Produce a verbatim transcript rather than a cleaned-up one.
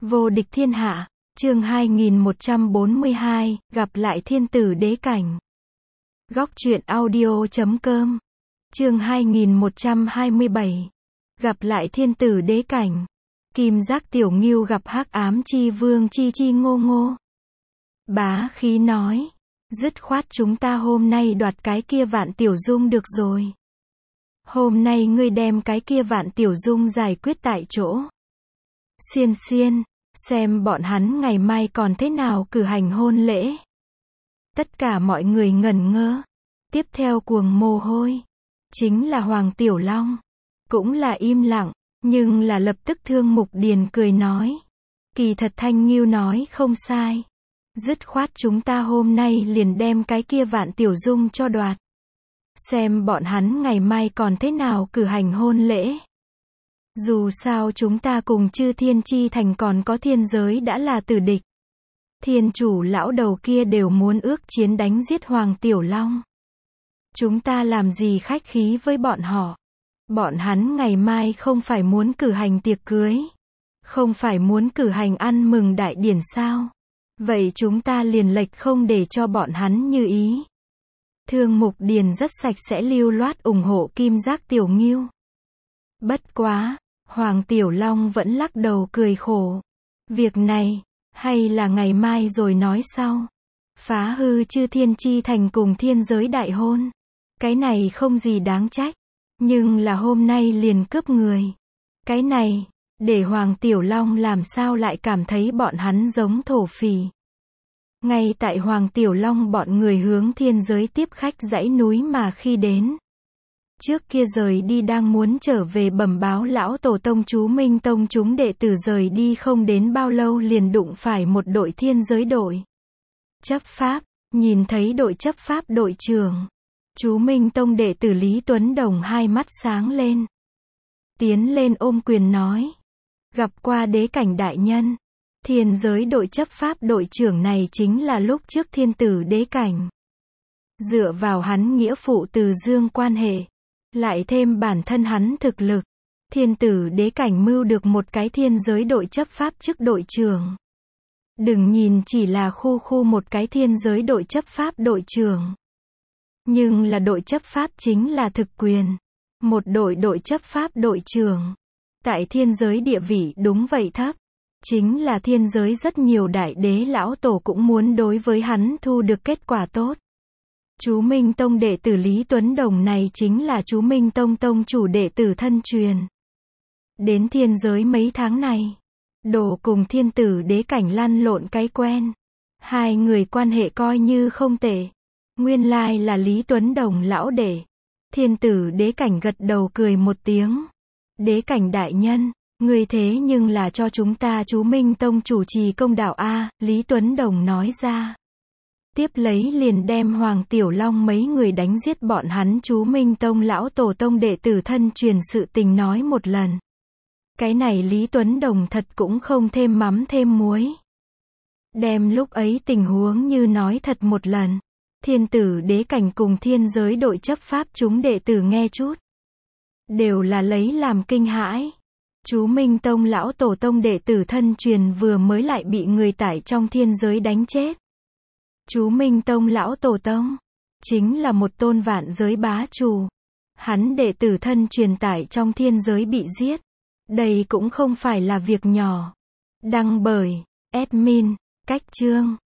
Vô địch thiên hạ, chương hai nghìn một trăm bốn mươi hai, gặp lại thiên tử đế cảnh. Góc truyện audio chấm com. Chương hai nghìn một trăm hai mươi bảy. Gặp lại thiên tử đế cảnh. Kim Giác Tiểu Ngưu gặp Hắc Ám Chi Vương Chi Chi Ngô Ngô. Bá khí nói, dứt khoát chúng ta hôm nay đoạt cái kia Vạn Tiểu Dung được rồi. Hôm nay ngươi đem cái kia Vạn Tiểu Dung giải quyết tại chỗ. Xiên xiên, xem bọn hắn ngày mai còn thế nào cử hành hôn lễ. Tất cả mọi người ngẩn ngơ. Tiếp theo cuồng mồ hôi. Chính là Hoàng Tiểu Long. Cũng là im lặng, nhưng là lập tức Thương Mục Điền cười nói. Kỳ thật Thanh Ngưu nói không sai. Dứt khoát chúng ta hôm nay liền đem cái kia Vạn Tiểu Dung cho đoạt. Xem bọn hắn ngày mai còn thế nào cử hành hôn lễ. Dù sao chúng ta cùng Chư Thiên Chi Thành còn có thiên giới đã là tử địch. Thiên chủ lão đầu kia đều muốn ước chiến đánh giết Hoàng Tiểu Long. Chúng ta làm gì khách khí với bọn họ. Bọn hắn ngày mai không phải muốn cử hành tiệc cưới. Không phải muốn cử hành ăn mừng đại điển sao. Vậy chúng ta liền lệch không để cho bọn hắn như ý. Thương Mục Điền rất sạch sẽ lưu loát ủng hộ Kim Giác Tiểu Ngưu. Bất quá, Hoàng Tiểu Long vẫn lắc đầu cười khổ. Việc này, hay là ngày mai rồi nói sau. Phá hư Chư Thiên Chi Thành cùng thiên giới đại hôn. Cái này không gì đáng trách. Nhưng là hôm nay liền cướp người. Cái này, để Hoàng Tiểu Long làm sao lại cảm thấy bọn hắn giống thổ phỉ. Ngay tại Hoàng Tiểu Long bọn người hướng thiên giới tiếp khách dãy núi mà khi đến. Trước kia rời đi đang muốn trở về bẩm báo lão tổ tông chú Minh Tông chúng đệ tử rời đi không đến bao lâu liền đụng phải một đội thiên giới đội. Chấp pháp, nhìn thấy đội chấp pháp đội trưởng. Chú Minh Tông đệ tử Lý Tuấn Đồng hai mắt sáng lên. Tiến lên ôm quyền nói. Gặp qua đế cảnh đại nhân. Thiên giới đội chấp pháp đội trưởng này chính là lúc trước thiên tử đế cảnh. Dựa vào hắn nghĩa phụ từ dương quan hệ. Lại thêm bản thân hắn thực lực. Thiên tử đế cảnh mưu được một cái thiên giới đội chấp pháp chức đội trưởng. Đừng nhìn chỉ là khu khu một cái thiên giới đội chấp pháp đội trưởng. Nhưng là đội chấp pháp chính là thực quyền. Một đội đội chấp pháp đội trưởng. Tại thiên giới địa vị đúng vậy thấp. Chính là thiên giới rất nhiều đại đế lão tổ cũng muốn đối với hắn thu được kết quả tốt. Chú Minh Tông đệ tử Lý Tuấn Đồng này chính là chú Minh Tông tông chủ đệ tử thân truyền. Đến thiên giới mấy tháng này, đổ cùng thiên tử đế cảnh lăn lộn cái quen. Hai người quan hệ coi như không tệ. Nguyên lai là Lý Tuấn Đồng lão đệ. Thiên tử đế cảnh gật đầu cười một tiếng. Đế cảnh đại nhân, người thế nhưng là cho chúng ta chú Minh Tông chủ trì công đạo a, Lý Tuấn Đồng nói ra. Tiếp lấy liền đem Hoàng Tiểu Long mấy người đánh giết bọn hắn chú Minh Tông lão tổ tông đệ tử thân truyền sự tình nói một lần. Cái này Lý Tuấn Đồng thật cũng không thêm mắm thêm muối. Đem lúc ấy tình huống như nói thật một lần. Thiên tử đế cảnh cùng thiên giới đội chấp pháp chúng đệ tử nghe chút. Đều là lấy làm kinh hãi. Chú Minh Tông lão tổ tông đệ tử thân truyền vừa mới lại bị người tải trong thiên giới đánh chết. Chú Minh Tông lão tổ tông, chính là một tôn vạn giới bá chủ. Hắn đệ tử thân truyền tải trong thiên giới bị giết. Đây cũng không phải là việc nhỏ. Đăng bởi, admin, cách chương.